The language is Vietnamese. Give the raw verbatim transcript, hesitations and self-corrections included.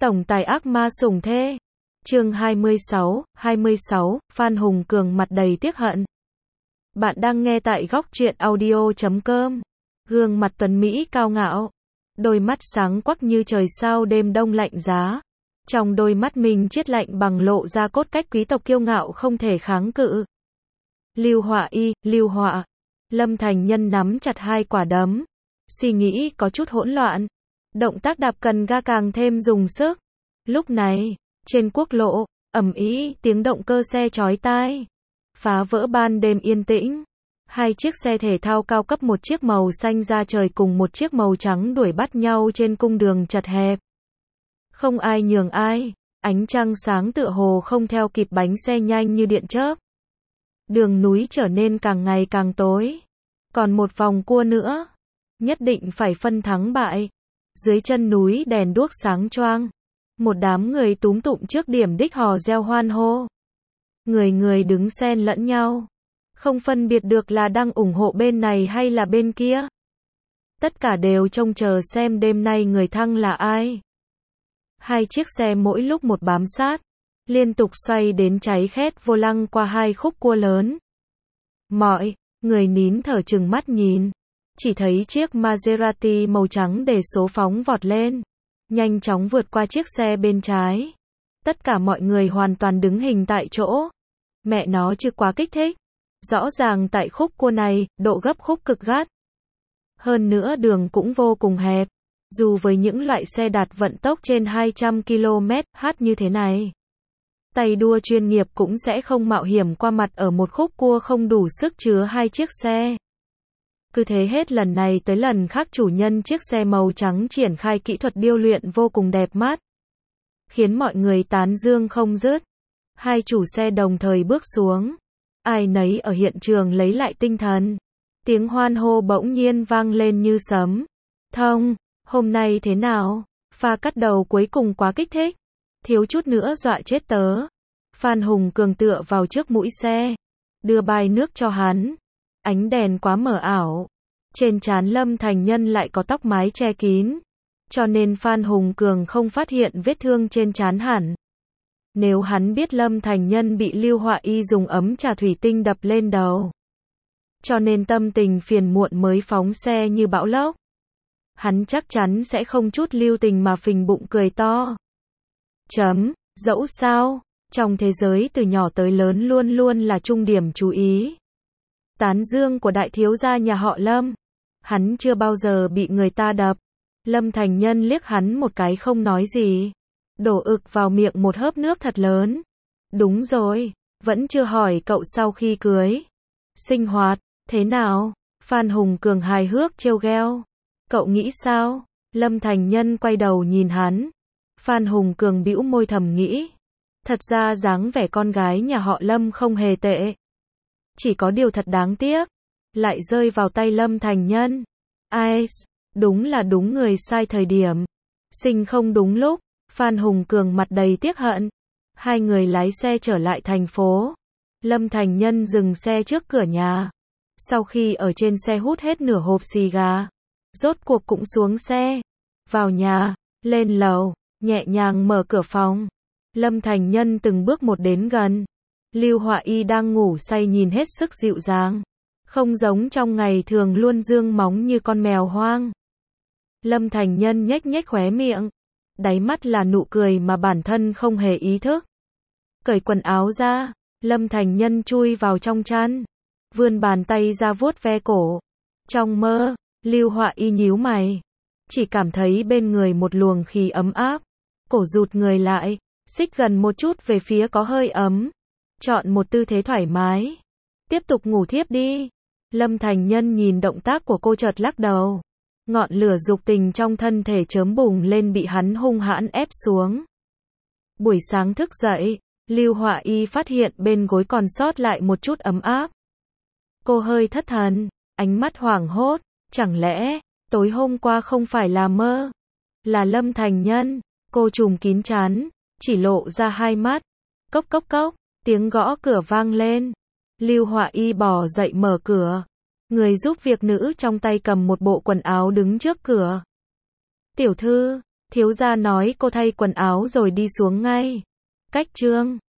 Tổng tài ác ma sủng thê. Chương hai mươi sáu, hai mươi sáu, Phan Hùng Cường mặt đầy tiếc hận. Bạn đang nghe tại góc truyện audio chấm com. Gương mặt tuấn Mỹ cao ngạo, đôi mắt sáng quắc như trời sao đêm đông lạnh giá. Trong đôi mắt mình chiết lạnh bằng lộ ra cốt cách quý tộc kiêu ngạo không thể kháng cự. Lưu Họa Y, Lưu Họa. Lâm Thành Nhân nắm chặt hai quả đấm, suy nghĩ có chút hỗn loạn. Động tác đạp cần ga càng thêm dùng sức. Lúc này, trên quốc lộ, ầm ĩ, tiếng động cơ xe chói tai, phá vỡ ban đêm yên tĩnh. Hai chiếc xe thể thao cao cấp, một chiếc màu xanh da trời cùng một chiếc màu trắng đuổi bắt nhau trên cung đường chật hẹp. Không ai nhường ai, ánh trăng sáng tựa hồ không theo kịp bánh xe nhanh như điện chớp. Đường núi trở nên càng ngày càng tối. Còn một vòng cua nữa, nhất định phải phân thắng bại. Dưới chân núi đèn đuốc sáng choang, một đám người túm tụm trước điểm đích hò reo hoan hô. Người người đứng xen lẫn nhau, không phân biệt được là đang ủng hộ bên này hay là bên kia. Tất cả đều trông chờ xem đêm nay người thắng là ai. Hai chiếc xe mỗi lúc một bám sát, liên tục xoay đến cháy khét vô lăng qua hai khúc cua lớn. Mọi người nín thở trừng mắt nhìn, chỉ thấy chiếc Maserati màu trắng để số phóng vọt lên, nhanh chóng vượt qua chiếc xe bên trái. Tất cả mọi người hoàn toàn đứng hình tại chỗ. Mẹ nó chứ quá kích thích. Rõ ràng tại khúc cua này, độ gấp khúc cực gắt. Hơn nữa đường cũng vô cùng hẹp. Dù với những loại xe đạt vận tốc trên hai trăm ki lô mét h như thế này, tay đua chuyên nghiệp cũng sẽ không mạo hiểm qua mặt ở một khúc cua không đủ sức chứa hai chiếc xe. Cứ thế hết lần này tới lần khác chủ nhân chiếc xe màu trắng triển khai kỹ thuật điêu luyện vô cùng đẹp mắt, khiến mọi người tán dương không dứt. Hai chủ xe đồng thời bước xuống, ai nấy ở hiện trường lấy lại tinh thần. Tiếng hoan hô bỗng nhiên vang lên như sấm. Thông, hôm nay thế nào? Pha cắt đầu cuối cùng quá kích thích, thiếu chút nữa dọa chết tớ. Phan Hùng Cường tựa vào trước mũi xe, đưa bài nước cho hắn. Ánh đèn quá mờ ảo, trên trán Lâm Thành Nhân lại có tóc mái che kín, cho nên Phan Hùng Cường không phát hiện vết thương trên trán hẳn. Nếu hắn biết Lâm Thành Nhân bị Lưu Họa Y dùng ấm trà thủy tinh đập lên đầu, cho nên tâm tình phiền muộn mới phóng xe như bão lốc, hắn chắc chắn sẽ không chút lưu tình mà phình bụng cười to. Chấm, dẫu sao, trong thế giới từ nhỏ tới lớn luôn luôn là trung điểm chú ý, tán dương của đại thiếu gia nhà họ Lâm. Hắn chưa bao giờ bị người ta đập. Lâm Thành Nhân liếc hắn một cái không nói gì, đổ ực vào miệng một hớp nước thật lớn. Đúng rồi, vẫn chưa hỏi cậu sau khi cưới, sinh hoạt thế nào? Phan Hùng Cường hài hước trêu ghẹo. Cậu nghĩ sao? Lâm Thành Nhân quay đầu nhìn hắn. Phan Hùng Cường bĩu môi thầm nghĩ, thật ra dáng vẻ con gái nhà họ Lâm không hề tệ. Chỉ có điều thật đáng tiếc, lại rơi vào tay Lâm Thành Nhân. Ai, đúng là đúng người sai thời điểm, sinh không đúng lúc. Phan Hùng Cường mặt đầy tiếc hận. Hai người lái xe trở lại thành phố. Lâm Thành Nhân dừng xe trước cửa nhà. Sau khi ở trên xe hút hết nửa hộp xì gà, rốt cuộc cũng xuống xe, vào nhà, lên lầu, nhẹ nhàng mở cửa phòng. Lâm Thành Nhân từng bước một đến gần. Lưu Họa Y đang ngủ say nhìn hết sức dịu dàng, không giống trong ngày thường luôn dương móng như con mèo hoang. Lâm Thành Nhân nhếch nhếch khóe miệng, đáy mắt là nụ cười mà bản thân không hề ý thức. Cởi quần áo ra, Lâm Thành Nhân chui vào trong chăn, vươn bàn tay ra vuốt ve cổ. Trong mơ, Lưu Họa Y nhíu mày, chỉ cảm thấy bên người một luồng khí ấm áp, cổ rụt người lại, xích gần một chút về phía có hơi ấm. Chọn một tư thế thoải mái, tiếp tục ngủ thiếp đi. Lâm Thành Nhân nhìn động tác của cô chợt lắc đầu. Ngọn lửa dục tình trong thân thể chớm bùng lên bị hắn hung hãn ép xuống. Buổi sáng thức dậy, Lưu Họa Y phát hiện bên gối còn sót lại một chút ấm áp. Cô hơi thất thần, ánh mắt hoảng hốt, chẳng lẽ tối hôm qua không phải là mơ? Là Lâm Thành Nhân. Cô trùm kín trán, chỉ lộ ra hai mắt. Cốc cốc cốc, tiếng gõ cửa vang lên. Lưu Họa Y bò dậy mở cửa. Người giúp việc nữ trong tay cầm một bộ quần áo đứng trước cửa. Tiểu thư, Thiếu gia nói cô thay quần áo rồi đi xuống ngay. Cách chương